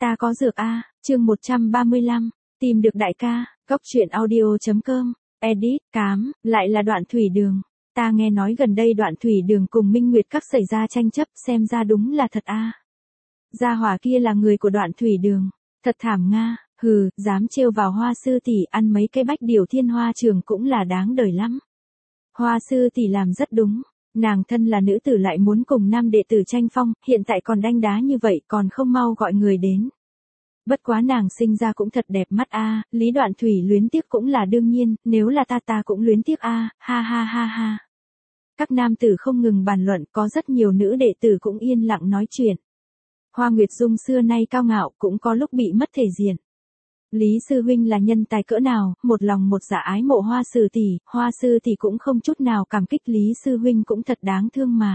Ta có dược a, chương 135, tìm được đại ca, góc truyện audio.com, edit, cám, lại là Đoạn Thủy Đường. Ta nghe nói gần đây Đoạn Thủy Đường cùng Minh Nguyệt Các xảy ra tranh chấp, xem ra đúng là thật a. Gia hỏa kia là người của Đoạn Thủy Đường, thật thảm nga, hừ, dám trêu vào Hoa sư tỷ ăn mấy cái bách điều thiên hoa trường cũng là đáng đời lắm. Hoa sư tỷ làm rất đúng. Nàng thân là nữ tử lại muốn cùng nam đệ tử tranh phong, hiện tại còn đanh đá như vậy còn không mau gọi người đến. Bất quá nàng sinh ra cũng thật đẹp mắt a, Lý Đoạn Thủy luyến tiếc cũng là đương nhiên, nếu là ta cũng luyến tiếc a, ha ha ha ha. Các nam tử không ngừng bàn luận, có rất nhiều nữ đệ tử cũng yên lặng nói chuyện. Hoa Nguyệt Dung xưa nay cao ngạo cũng có lúc bị mất thể diện. Lý sư huynh là nhân tài cỡ nào, một lòng một dạ ái mộ Hoa sư tỷ cũng không chút nào cảm kích Lý sư huynh cũng thật đáng thương mà.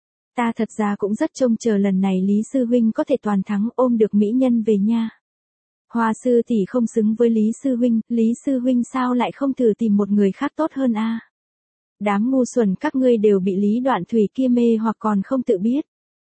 Ta thật ra cũng rất trông chờ lần này Lý sư huynh có thể toàn thắng ôm được mỹ nhân về nha. Hoa sư tỷ không xứng với Lý sư huynh sao lại không thử tìm một người khác tốt hơn a? Đám ngu xuẩn các ngươi đều bị Lý Đoạn Thủy kia mê hoặc còn không tự biết.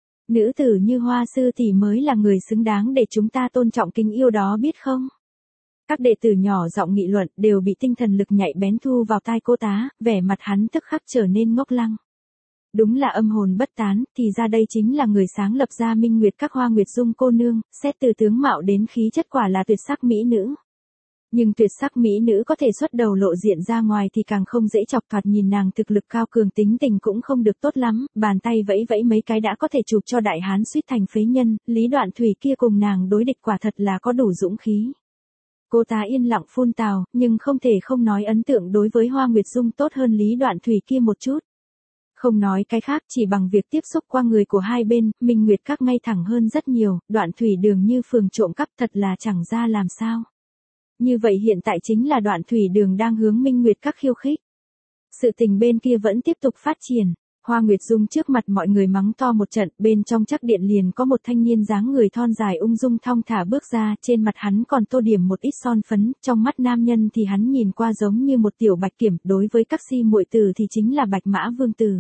Nữ tử như Hoa sư tỷ mới là người xứng đáng để chúng ta tôn trọng kính yêu đó biết không? Các đệ tử nhỏ giọng nghị luận đều bị tinh thần lực nhạy bén thu vào tai cô tá, vẻ mặt hắn tức khắc trở nên ngốc lăng. Đúng là âm hồn bất tán, thì ra đây chính là người sáng lập ra Minh Nguyệt Các Hoa Nguyệt Dung cô nương, xét từ tướng mạo đến khí chất quả là tuyệt sắc mỹ nữ. Nhưng tuyệt sắc mỹ nữ có thể xuất đầu lộ diện ra ngoài thì càng không dễ chọc, thoạt nhìn nàng thực lực cao cường tính tình cũng không được tốt lắm, bàn tay vẫy vẫy mấy cái đã có thể chụp cho đại hán suýt thành phế nhân, Lý Đoạn Thủy kia cùng nàng đối địch quả thật là có đủ dũng khí. Cô ta yên lặng phun tào, nhưng không thể không nói ấn tượng đối với Hoa Nguyệt Dung tốt hơn Lý Đoạn Thủy kia một chút. Không nói cái khác, chỉ bằng việc tiếp xúc qua người của hai bên, Minh Nguyệt Các ngay thẳng hơn rất nhiều, Đoạn Thủy Đường như phường trộm cắp thật là chẳng ra làm sao. Như vậy hiện tại chính là Đoạn Thủy Đường đang hướng Minh Nguyệt Các khiêu khích. Sự tình bên kia vẫn tiếp tục phát triển. Hoa Nguyệt Dung trước mặt mọi người mắng to một trận, bên trong chắc điện liền có một thanh niên dáng người thon dài ung dung thong thả bước ra, trên mặt hắn còn tô điểm một ít son phấn, trong mắt nam nhân thì hắn nhìn qua giống như một tiểu bạch kiểm, đối với các si muội tử thì chính là bạch mã vương tử.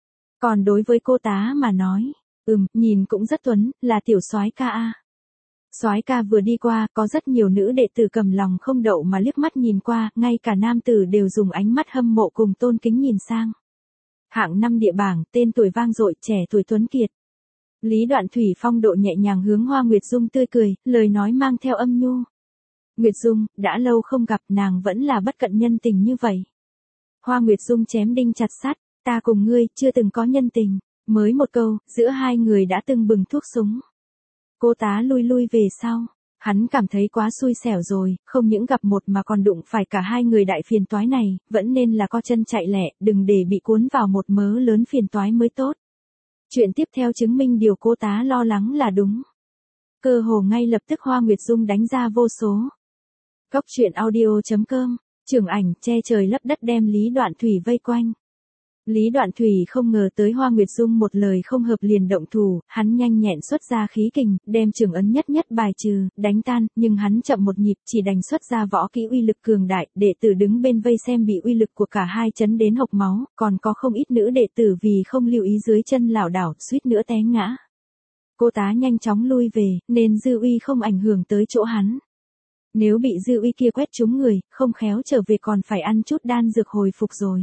Còn đối với cô tá mà nói, nhìn cũng rất tuấn, là tiểu soái ca a. Soái ca vừa đi qua, có rất nhiều nữ đệ tử cầm lòng không đậu mà liếc mắt nhìn qua, ngay cả nam tử đều dùng ánh mắt hâm mộ cùng tôn kính nhìn sang. Hạng 5 địa bảng, tên tuổi vang dội, trẻ tuổi tuấn kiệt. Lý Đoạn Thủy phong độ nhẹ nhàng hướng Hoa Nguyệt Dung tươi cười, lời nói mang theo âm nhu. Nguyệt Dung, đã lâu không gặp, nàng vẫn là bất cận nhân tình như vậy. Hoa Nguyệt Dung chém đinh chặt sắt, ta cùng ngươi chưa từng có nhân tình, mới một câu, giữa hai người đã từng bừng thuốc súng. Cô tá lui về sau. Hắn cảm thấy quá xui xẻo rồi, không những gặp một mà còn đụng phải cả hai người đại phiền toái này, vẫn nên là co chân chạy lẹ, đừng để bị cuốn vào một mớ lớn phiền toái mới tốt. Chuyện tiếp theo chứng minh điều cô tá lo lắng là đúng. Cơ hồ ngay lập tức Hoa Nguyệt Dung đánh ra vô số. Góc truyện audio.com, trưởng ảnh che trời lấp đất đem Lý Đoạn Thủy vây quanh. Lý Đoạn Thủy không ngờ tới Hoa Nguyệt Dung một lời không hợp liền động thủ, hắn nhanh nhẹn xuất ra khí kình, đem trường ấn nhất bài trừ, đánh tan, nhưng hắn chậm một nhịp chỉ đành xuất ra võ kỹ uy lực cường đại, đệ tử đứng bên vây xem bị uy lực của cả hai chấn đến hộc máu, còn có không ít nữ đệ tử vì không lưu ý dưới chân lảo đảo, suýt nữa té ngã. Cô tá nhanh chóng lui về, nên dư uy không ảnh hưởng tới chỗ hắn. Nếu bị dư uy kia quét trúng người, không khéo trở về còn phải ăn chút đan dược hồi phục rồi.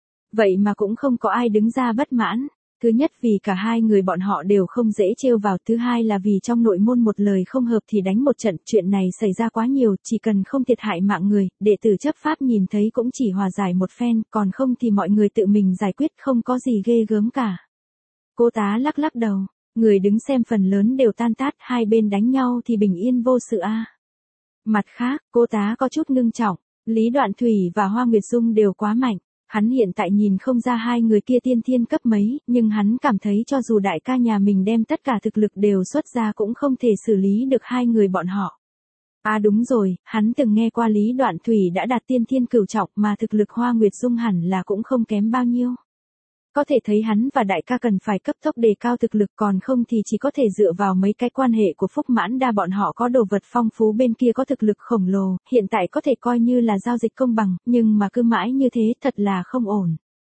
Vậy mà cũng không có ai đứng ra bất mãn. Thứ nhất vì cả hai người bọn họ đều không dễ trêu vào, thứ hai là vì trong nội môn một lời không hợp thì đánh một trận, chuyện này xảy ra quá nhiều, chỉ cần không thiệt hại mạng người, đệ tử chấp pháp nhìn thấy cũng chỉ hòa giải một phen, còn không thì mọi người tự mình giải quyết, không có gì ghê gớm cả. Cô tá lắc đầu, người đứng xem phần lớn đều tan tát, hai bên đánh nhau thì bình yên vô sự a. Mặt khác, cô tá có chút ngưng trọng, Lý Đoạn Thủy và Hoa Nguyệt Dung đều quá mạnh. Hắn hiện tại nhìn không ra hai người kia tiên thiên cấp mấy, nhưng hắn cảm thấy cho dù đại ca nhà mình đem tất cả thực lực đều xuất ra cũng không thể xử lý được hai người bọn họ. À đúng rồi, hắn từng nghe qua Lý Đoạn Thủy đã đạt tiên thiên cửu trọng mà thực lực Hoa Nguyệt Dung hẳn là cũng không kém bao nhiêu. Có thể thấy hắn và đại ca cần phải cấp tốc đề cao thực lực, còn không thì chỉ có thể dựa vào mấy cái quan hệ của Phúc Mãn Đa bọn họ có đồ vật phong phú, bên kia có thực lực khổng lồ, hiện tại có thể coi như là giao dịch công bằng, nhưng mà cứ mãi như thế thật là không ổn.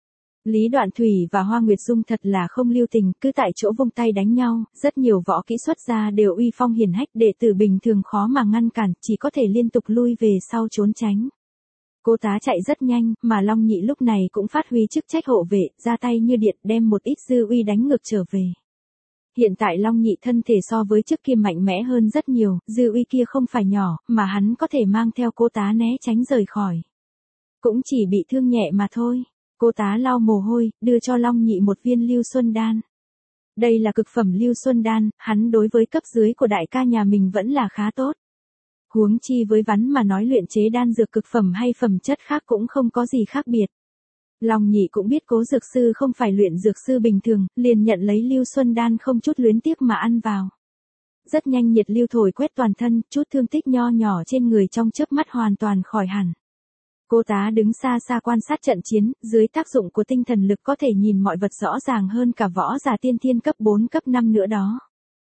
Lý Đoạn Thủy và Hoa Nguyệt Dung thật là không lưu tình, cứ tại chỗ vung tay đánh nhau, rất nhiều võ kỹ xuất ra đều uy phong hiển hách, đệ tử bình thường khó mà ngăn cản, chỉ có thể liên tục lui về sau trốn tránh. Cô tá chạy rất nhanh, mà Long Nhị lúc này cũng phát huy chức trách hộ vệ, ra tay như điện đem một ít dư uy đánh ngược trở về. Hiện tại Long Nhị thân thể so với trước kia mạnh mẽ hơn rất nhiều, dư uy kia không phải nhỏ, mà hắn có thể mang theo cô tá né tránh rời khỏi. Cũng chỉ bị thương nhẹ mà thôi. Cô tá lau mồ hôi, đưa cho Long Nhị một viên Lưu Xuân Đan. Đây là cực phẩm Lưu Xuân Đan, hắn đối với cấp dưới của đại ca nhà mình vẫn là khá tốt. Huống chi với Vắn mà nói luyện chế đan dược cực phẩm hay phẩm chất khác cũng không có gì khác biệt. Long Nhị cũng biết Cố dược sư không phải luyện dược sư bình thường, liền nhận lấy Lưu Xuân Đan không chút luyến tiếc mà ăn vào. Rất nhanh nhiệt lưu thổi quét toàn thân, chút thương tích nho nhỏ trên người trong chớp mắt hoàn toàn khỏi hẳn. Cô tá đứng xa xa quan sát trận chiến, dưới tác dụng của tinh thần lực có thể nhìn mọi vật rõ ràng hơn cả võ giả tiên thiên cấp 4 cấp 5 nữa đó.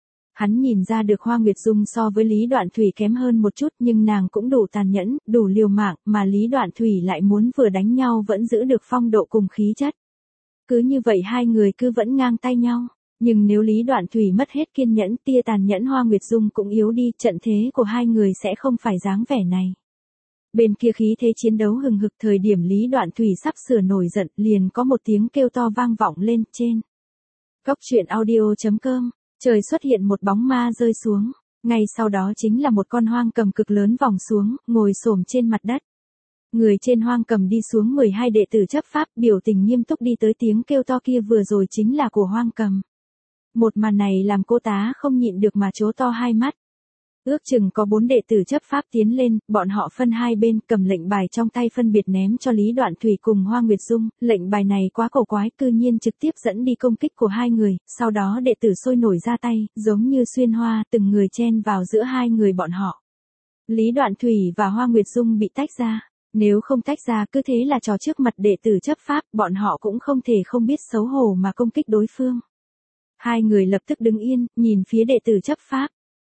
Hắn nhìn ra được Hoa Nguyệt Dung so với Lý Đoạn Thủy kém hơn một chút nhưng nàng cũng đủ tàn nhẫn, đủ liều mạng, mà Lý Đoạn Thủy lại muốn vừa đánh nhau vẫn giữ được phong độ cùng khí chất. Cứ như vậy hai người cứ vẫn ngang tay nhau, nhưng nếu Lý Đoạn Thủy mất hết kiên nhẫn, tia tàn nhẫn Hoa Nguyệt Dung cũng yếu đi, trận thế của hai người sẽ không phải dáng vẻ này. Bên kia khí thế chiến đấu hừng hực, thời điểm Lý Đoạn Thủy sắp sửa nổi giận, liền có một tiếng kêu to vang vọng lên trên. Cốc truyện audio.com, trời xuất hiện một bóng ma rơi xuống, ngay sau đó chính là một con hoang cầm cực lớn vòng xuống, ngồi xổm trên mặt đất. Người trên hoang cầm đi xuống 12 đệ tử chấp pháp, biểu tình nghiêm túc đi tới, tiếng kêu to kia vừa rồi chính là của hoang cầm. Một màn này làm cô tá không nhịn được mà trố to hai mắt. Ước chừng có 4 đệ tử chấp pháp tiến lên, bọn họ phân hai bên, cầm lệnh bài trong tay phân biệt ném cho Lý Đoạn Thủy cùng Hoa Nguyệt Dung, lệnh bài này quá cổ quái, cư nhiên trực tiếp dẫn đi công kích của hai người, sau đó đệ tử sôi nổi ra tay, giống như xuyên hoa, từng người chen vào giữa hai người bọn họ. Lý Đoạn Thủy và Hoa Nguyệt Dung bị tách ra, nếu không tách ra cứ thế là trò trước mặt đệ tử chấp pháp, bọn họ cũng không thể không biết xấu hổ mà công kích đối phương. Hai người lập tức đứng yên, nhìn phía đệ tử chấp pháp.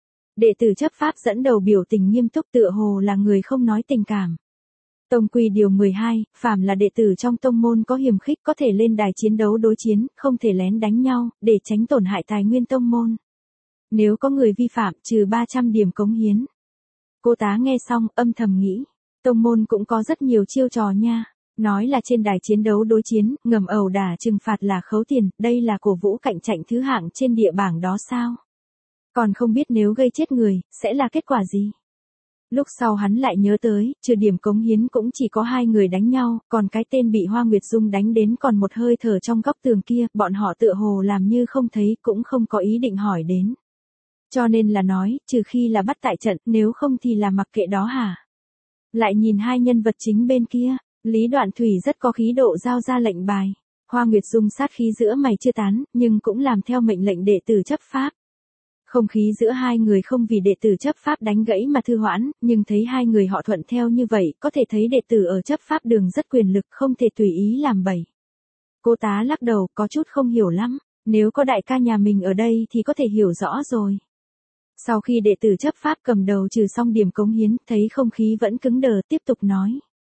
Đệ tử chấp pháp dẫn đầu biểu tình nghiêm túc, tựa hồ là người không nói tình cảm. Tông quy điều 12, phàm là đệ tử trong tông môn có hiềm khích có thể lên đài chiến đấu đối chiến, không thể lén đánh nhau, để tránh tổn hại tài nguyên tông môn. Nếu có người vi phạm, trừ 300 điểm cống hiến. Cô tá nghe xong, âm thầm nghĩ, tông môn cũng có rất nhiều chiêu trò nha. Nói là trên đài chiến đấu đối chiến, ngầm ẩu đả trừng phạt là khấu tiền, đây là cổ vũ cạnh tranh thứ hạng trên địa bảng đó sao? Còn không biết nếu gây chết người, sẽ là kết quả gì? Lúc sau hắn lại nhớ tới, trừ điểm cống hiến cũng chỉ có hai người đánh nhau, còn cái tên bị Hoa Nguyệt Dung đánh đến còn một hơi thở trong góc tường kia, bọn họ tựa hồ làm như không thấy, cũng không có ý định hỏi đến. Cho nên là nói, trừ khi là bắt tại trận, nếu không thì là mặc kệ đó hả? Lại nhìn hai nhân vật chính bên kia, Lý Đoạn Thủy rất có khí độ giao ra lệnh bài. Hoa Nguyệt Dung sát khí giữa mày chưa tán, nhưng cũng làm theo mệnh lệnh đệ tử chấp pháp. Không khí giữa hai người không vì đệ tử chấp pháp đánh gãy mà thư hoãn, nhưng thấy hai người họ thuận theo như vậy, có thể thấy đệ tử ở chấp pháp đường rất quyền lực, không thể tùy ý làm bậy. Cô tá lắc đầu, có chút không hiểu lắm, nếu có đại ca nhà mình ở đây thì có thể hiểu rõ rồi. Sau khi đệ tử chấp pháp cầm đầu trừ xong điểm cống hiến, thấy không khí vẫn cứng đờ, tiếp tục nói.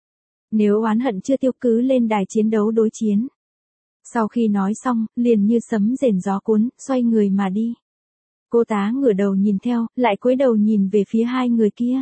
Nếu oán hận chưa tiêu cứ lên đài chiến đấu đối chiến. Sau khi nói xong, liền như sấm rền gió cuốn, xoay người mà đi. Cô tá ngửa đầu nhìn theo, lại cúi đầu nhìn về phía hai người kia.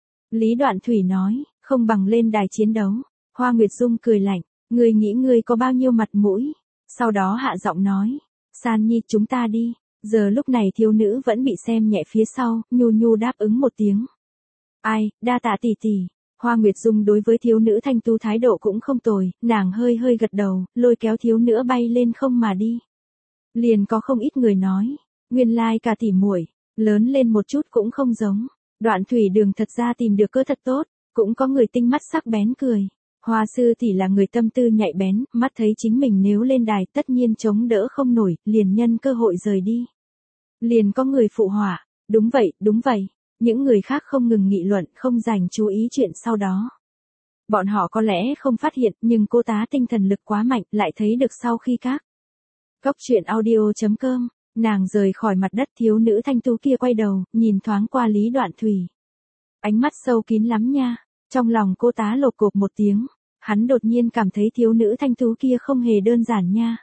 Lý Đoạn Thủy nói, không bằng lên đài chiến đấu. Hoa Nguyệt Dung cười lạnh, ngươi nghĩ ngươi có bao nhiêu mặt mũi. Sau đó hạ giọng nói, San Nhi chúng ta đi. Giờ lúc này thiếu nữ vẫn bị xem nhẹ phía sau, nhu nhu đáp ứng một tiếng. Ai, đa tạ tỷ tỷ. Hoa Nguyệt Dung đối với thiếu nữ thanh tú thái độ cũng không tồi, nàng hơi hơi gật đầu, lôi kéo thiếu nữ bay lên không mà đi. Liền có không ít người nói, nguyên lai cả tỷ muội, lớn lên một chút cũng không giống. Đoạn Thủy Đường thật ra tìm được cơ thật tốt, cũng có người tinh mắt sắc bén cười. Hoa sư tỷ là người tâm tư nhạy bén, mắt thấy chính mình nếu lên đài tất nhiên chống đỡ không nổi, liền nhân cơ hội rời đi. Liền có người phụ họa, đúng vậy, đúng vậy. Những người khác không ngừng nghị luận, không dành chú ý chuyện sau đó. Bọn họ có lẽ không phát hiện, nhưng cô tá tinh thần lực quá mạnh, lại thấy được sau khi các. Cốc truyện audio.com, nàng rời khỏi mặt đất, thiếu nữ thanh tú kia quay đầu, nhìn thoáng qua Lý Đoạn Thủy. Ánh mắt sâu kín lắm nha, trong lòng cô tá lột cộp một tiếng. Hắn đột nhiên cảm thấy thiếu nữ thanh tú kia không hề đơn giản nha.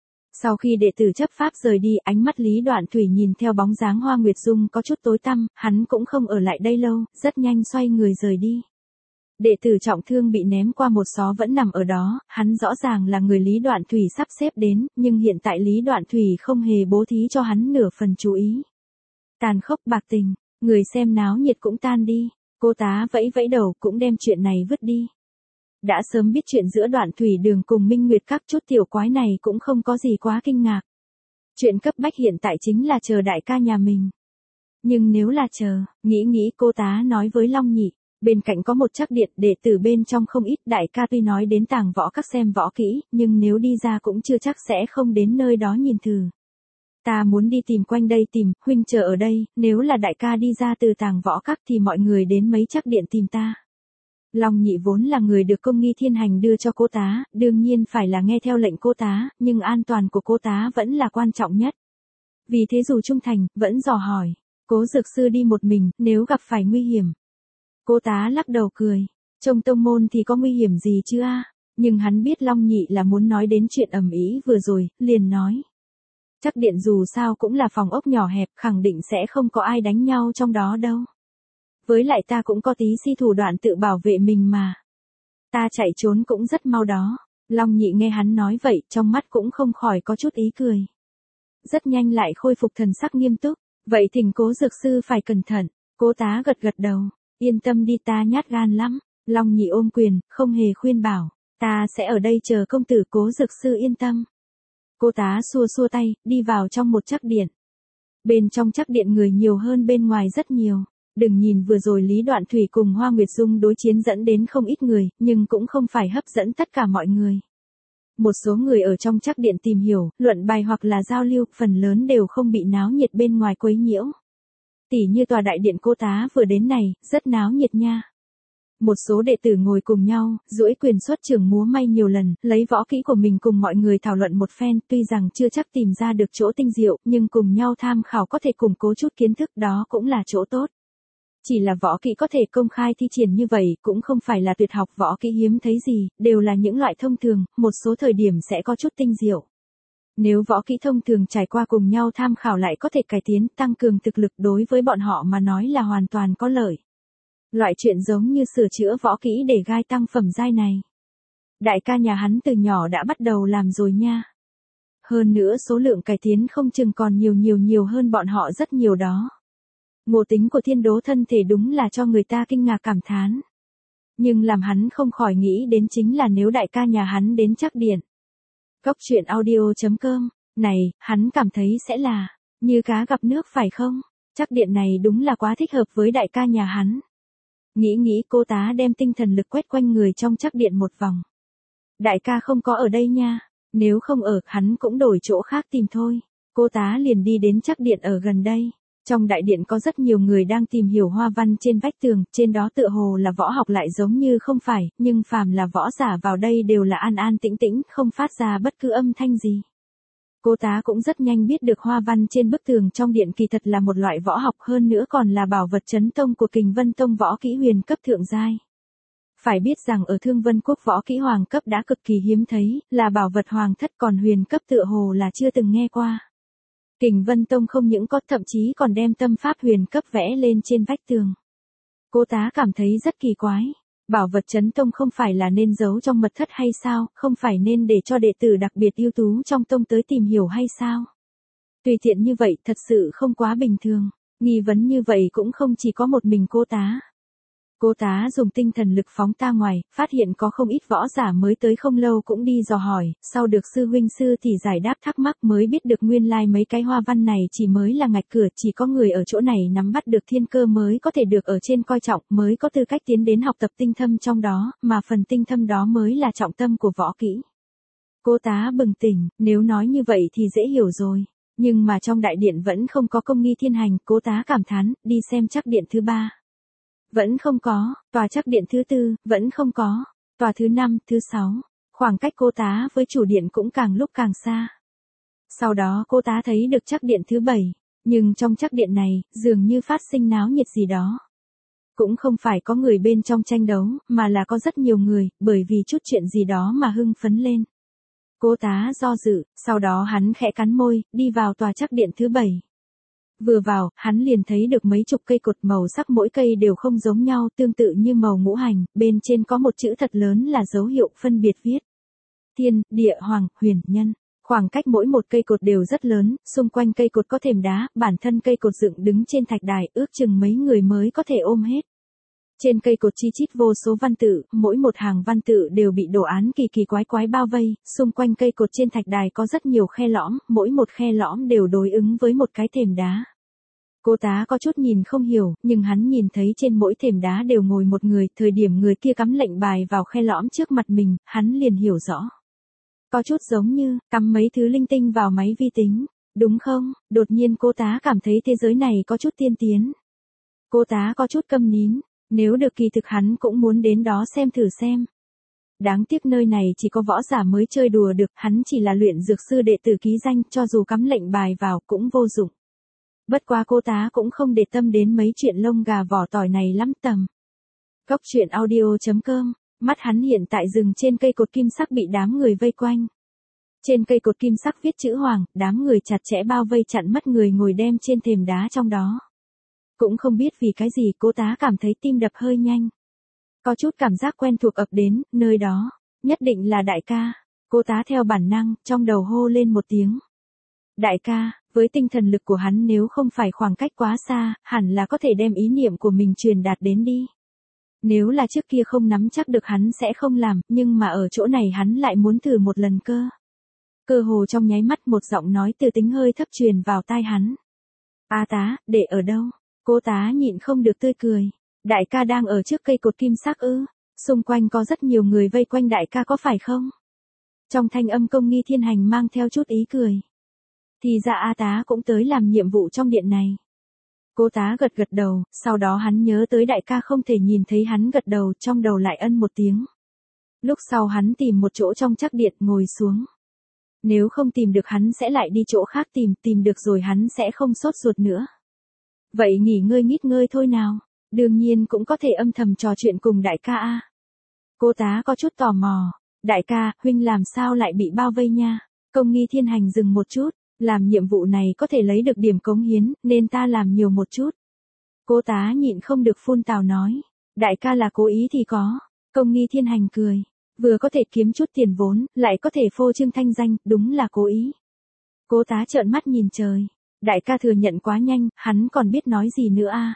Sau khi đệ tử chấp pháp rời đi, ánh mắt Lý Đoạn Thủy nhìn theo bóng dáng Hoa Nguyệt Dung có chút tối tăm, hắn cũng không ở lại đây lâu, rất nhanh xoay người rời đi. Đệ tử trọng thương bị ném qua một xó vẫn nằm ở đó, hắn rõ ràng là người Lý Đoạn Thủy sắp xếp đến, nhưng hiện tại Lý Đoạn Thủy không hề bố thí cho hắn nửa phần chú ý. Tàn khốc bạc tình, người xem náo nhiệt cũng tan đi, cô tá vẫy vẫy đầu cũng đem chuyện này vứt đi. Đã sớm biết chuyện giữa Đoạn Thủy Đường cùng Minh Nguyệt các chút tiểu quái này cũng không có gì quá kinh ngạc. Chuyện cấp bách hiện tại chính là chờ đại ca nhà mình. Nhưng nếu là chờ, nghĩ cô tá nói với Long Nhị, bên cạnh có một trắc điện, đệ tử bên trong không ít, đại ca tuy nói đến tàng võ các xem võ kỹ, nhưng nếu đi ra cũng chưa chắc sẽ không đến nơi đó nhìn thử. Ta muốn đi tìm quanh đây tìm, huynh chờ ở đây, nếu là đại ca đi ra từ tàng võ các thì mọi người đến mấy trắc điện tìm ta. Long Nhị vốn là người được Công Nghi Thiên Hành đưa cho cô tá, đương nhiên phải là nghe theo lệnh cô tá, nhưng an toàn của cô tá vẫn là quan trọng nhất. Vì thế dù trung thành, vẫn dò hỏi, Cố Dược Sư đi một mình, nếu gặp phải nguy hiểm. Cô tá lắc đầu cười, trong tông môn thì có nguy hiểm gì chứ a? Nhưng hắn biết Long Nhị là muốn nói đến chuyện ầm ĩ vừa rồi, liền nói. Chắc điện dù sao cũng là phòng ốc nhỏ hẹp, khẳng định sẽ không có ai đánh nhau trong đó đâu. Với lại ta cũng có tí si thủ đoạn tự bảo vệ mình mà. Ta chạy trốn cũng rất mau đó. Long Nhị nghe hắn nói vậy, trong mắt cũng không khỏi có chút ý cười. Rất nhanh lại khôi phục thần sắc nghiêm túc. Vậy thỉnh Cố Dược Sư phải cẩn thận. Cố tá gật gật đầu. Yên tâm đi, ta nhát gan lắm. Long Nhị ôm quyền, không hề khuyên bảo. Ta sẽ ở đây chờ công tử. Cố Dược Sư yên tâm. Cô tá xua xua tay, đi vào trong một trắc điện. Bên trong trắc điện người nhiều hơn bên ngoài rất nhiều. Đừng nhìn vừa rồi Lý Đoạn Thủy cùng Hoa Nguyệt Dung đối chiến dẫn đến không ít người, nhưng cũng không phải hấp dẫn tất cả mọi người. Một số người ở trong trắc điện tìm hiểu, luận bài hoặc là giao lưu, phần lớn đều không bị náo nhiệt bên ngoài quấy nhiễu. Tỉ như tòa đại điện cô tá vừa đến này, rất náo nhiệt nha. Một số đệ tử ngồi cùng nhau, duỗi quyền xuất trưởng múa may nhiều lần, lấy võ kỹ của mình cùng mọi người thảo luận một phen, tuy rằng chưa chắc tìm ra được chỗ tinh diệu, nhưng cùng nhau tham khảo có thể củng cố chút kiến thức, đó cũng là chỗ tốt. Chỉ là võ kỹ có thể công khai thi triển như vậy, cũng không phải là tuyệt học võ kỹ hiếm thấy gì, đều là những loại thông thường, một số thời điểm sẽ có chút tinh diệu. Nếu võ kỹ thông thường trải qua cùng nhau tham khảo lại có thể cải tiến, tăng cường thực lực, đối với bọn họ mà nói là hoàn toàn có lợi. Loại chuyện giống như sửa chữa võ kỹ để gai tăng phẩm giai này. Đại ca nhà hắn từ nhỏ đã bắt đầu làm rồi nha. Hơn nữa số lượng cải tiến không chừng còn nhiều hơn bọn họ rất nhiều đó. Ngộ tính của Thiên Đố thân thể đúng là cho người ta kinh ngạc cảm thán. Nhưng làm hắn không khỏi nghĩ đến chính là nếu đại ca nhà hắn đến trắc điện. Cốc truyện audio.com, này, hắn cảm thấy sẽ là, như cá gặp nước phải không? Trắc điện này đúng là quá thích hợp với đại ca nhà hắn. Nghĩ cô tá đem tinh thần lực quét quanh người trong trắc điện một vòng. Đại ca không có ở đây nha, nếu không ở, hắn cũng đổi chỗ khác tìm thôi. Cô tá liền đi đến trắc điện ở gần đây. Trong đại điện có rất nhiều người đang tìm hiểu hoa văn trên vách tường, trên đó tựa hồ là võ học lại giống như không phải, nhưng phàm là võ giả vào đây đều là an an tĩnh tĩnh, không phát ra bất cứ âm thanh gì. Cô tá cũng rất nhanh biết được hoa văn trên bức tường trong điện kỳ thật là một loại võ học, hơn nữa còn là bảo vật chấn tông của Kình Vân Tông võ kỹ huyền cấp thượng giai. Phải biết rằng ở Thương Vân Quốc võ kỹ hoàng cấp đã cực kỳ hiếm thấy, là bảo vật hoàng thất, còn huyền cấp tựa hồ là chưa từng nghe qua. Kình Vân Tông không những có, thậm chí còn đem tâm pháp huyền cấp vẽ lên trên vách tường. Cô tá cảm thấy rất kỳ quái. Bảo vật chấn tông không phải là nên giấu trong mật thất hay sao, không phải nên để cho đệ tử đặc biệt ưu tú trong tông tới tìm hiểu hay sao? Tùy tiện như vậy thật sự không quá bình thường. Nghi vấn như vậy cũng không chỉ có một mình cô tá. Cô tá dùng tinh thần lực phóng ta ngoài, phát hiện có không ít võ giả mới tới không lâu cũng đi dò hỏi, sau được sư huynh sư thì giải đáp thắc mắc mới biết được nguyên lai mấy cái hoa văn này chỉ mới là ngạch cửa, chỉ có người ở chỗ này nắm bắt được thiên cơ mới có thể được ở trên coi trọng, mới có tư cách tiến đến học tập tinh thâm trong đó, mà phần tinh thâm đó mới là trọng tâm của võ kỹ. Cô tá bừng tỉnh, nếu nói như vậy thì dễ hiểu rồi. Nhưng mà trong đại điện vẫn không có Công Nghi Thiên Hành, cô tá cảm thán, đi xem trắc điện thứ 3. Vẫn không có, tòa trắc điện thứ 4, vẫn không có, tòa thứ 5, thứ 6, khoảng cách cô tá với chủ điện cũng càng lúc càng xa. Sau đó cô tá thấy được trắc điện thứ 7, nhưng trong trắc điện này, dường như phát sinh náo nhiệt gì đó. Cũng không phải có người bên trong tranh đấu, mà là có rất nhiều người, bởi vì chút chuyện gì đó mà hưng phấn lên. Cố Tá do dự, sau đó hắn khẽ cắn môi, đi vào tòa trắc điện thứ 7. Vừa vào, hắn liền thấy được mấy chục cây cột màu sắc mỗi cây đều không giống nhau, tương tự như màu ngũ hành, bên trên có một chữ thật lớn là dấu hiệu phân biệt viết. Thiên, địa, hoàng, huyền, nhân. Khoảng cách mỗi một cây cột đều rất lớn, xung quanh cây cột có thềm đá, bản thân cây cột dựng đứng trên thạch đài, ước chừng mấy người mới có thể ôm hết. Trên cây cột chi chít vô số văn tự, mỗi một hàng văn tự đều bị đồ án kỳ kỳ quái quái bao vây, xung quanh cây cột trên thạch đài có rất nhiều khe lõm, mỗi một khe lõm đều đối ứng với một cái thềm đá. Cố Tá có chút nhìn không hiểu, nhưng hắn nhìn thấy trên mỗi thềm đá đều ngồi một người, thời điểm người kia cắm lệnh bài vào khe lõm trước mặt mình, hắn liền hiểu rõ. Có chút giống như, cắm mấy thứ linh tinh vào máy vi tính, đúng không? Đột nhiên Cố Tá cảm thấy thế giới này có chút tiên tiến. Cố Tá có chút câm nín, nếu được kỳ thực hắn cũng muốn đến đó xem thử xem. Đáng tiếc nơi này chỉ có võ giả mới chơi đùa được, hắn chỉ là luyện dược sư đệ tử ký danh, cho dù cắm lệnh bài vào cũng vô dụng. Bất quá Cố Tá cũng không để tâm đến mấy chuyện lông gà vỏ tỏi này lắm tầm. Góc truyện audio.com, mắt hắn hiện tại dừng trên cây cột kim sắc bị đám người vây quanh. Trên cây cột kim sắc viết chữ hoàng, đám người chặt chẽ bao vây chặn mắt người ngồi đem trên thềm đá trong đó. Cũng không biết vì cái gì Cố Tá cảm thấy tim đập hơi nhanh. Có chút cảm giác quen thuộc ập đến, nơi đó, nhất định là đại ca. Cố Tá theo bản năng, trong đầu hô lên một tiếng. Đại ca, với tinh thần lực của hắn nếu không phải khoảng cách quá xa, hẳn là có thể đem ý niệm của mình truyền đạt đến đi. Nếu là trước kia không nắm chắc được hắn sẽ không làm, nhưng mà ở chỗ này hắn lại muốn thử một lần cơ. Cơ hồ trong nháy mắt một giọng nói từ tính hơi thấp truyền vào tai hắn. A Tá, để ở đâu? Cố Tá nhịn không được tươi cười. Đại ca đang ở trước cây cột kim sắc ư? Xung quanh có rất nhiều người vây quanh đại ca có phải không? Trong thanh âm Công Nghi Thiên Hành mang theo chút ý cười. Thì ra A Tá cũng tới làm nhiệm vụ trong điện này. Cố Tá gật gật đầu, sau đó hắn nhớ tới đại ca không thể nhìn thấy hắn gật đầu, trong đầu lại ân một tiếng. Lúc sau hắn tìm một chỗ trong trắc điện ngồi xuống. Nếu không tìm được hắn sẽ lại đi chỗ khác tìm được rồi hắn sẽ không sốt ruột nữa. Vậy nghỉ ngơi thôi nào, đương nhiên cũng có thể âm thầm trò chuyện cùng đại ca a. Cố Tá có chút tò mò, đại ca, huynh làm sao lại bị bao vây nha? Công Nghi Thiên Hành dừng một chút, làm nhiệm vụ này có thể lấy được điểm cống hiến, nên ta làm nhiều một chút. Cố Tá nhịn không được phun tào nói, đại ca là cố ý thì có. Công Nghi Thiên Hành cười, vừa có thể kiếm chút tiền vốn, lại có thể phô trương thanh danh, đúng là cố ý. Cố Tá trợn mắt nhìn trời. Đại ca thừa nhận quá nhanh, hắn còn biết nói gì nữa a?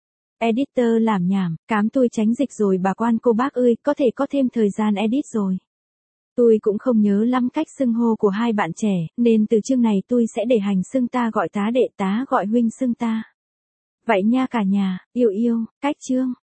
Editor làm nhảm, cám tôi tránh dịch rồi bà quan cô bác ơi, có thể có thêm thời gian edit rồi. Tôi cũng không nhớ lắm cách xưng hô của hai bạn trẻ, nên từ chương này tôi sẽ để hành xưng ta gọi tá đệ, tá gọi huynh xưng ta. Vậy nha cả nhà, yêu, cách chương.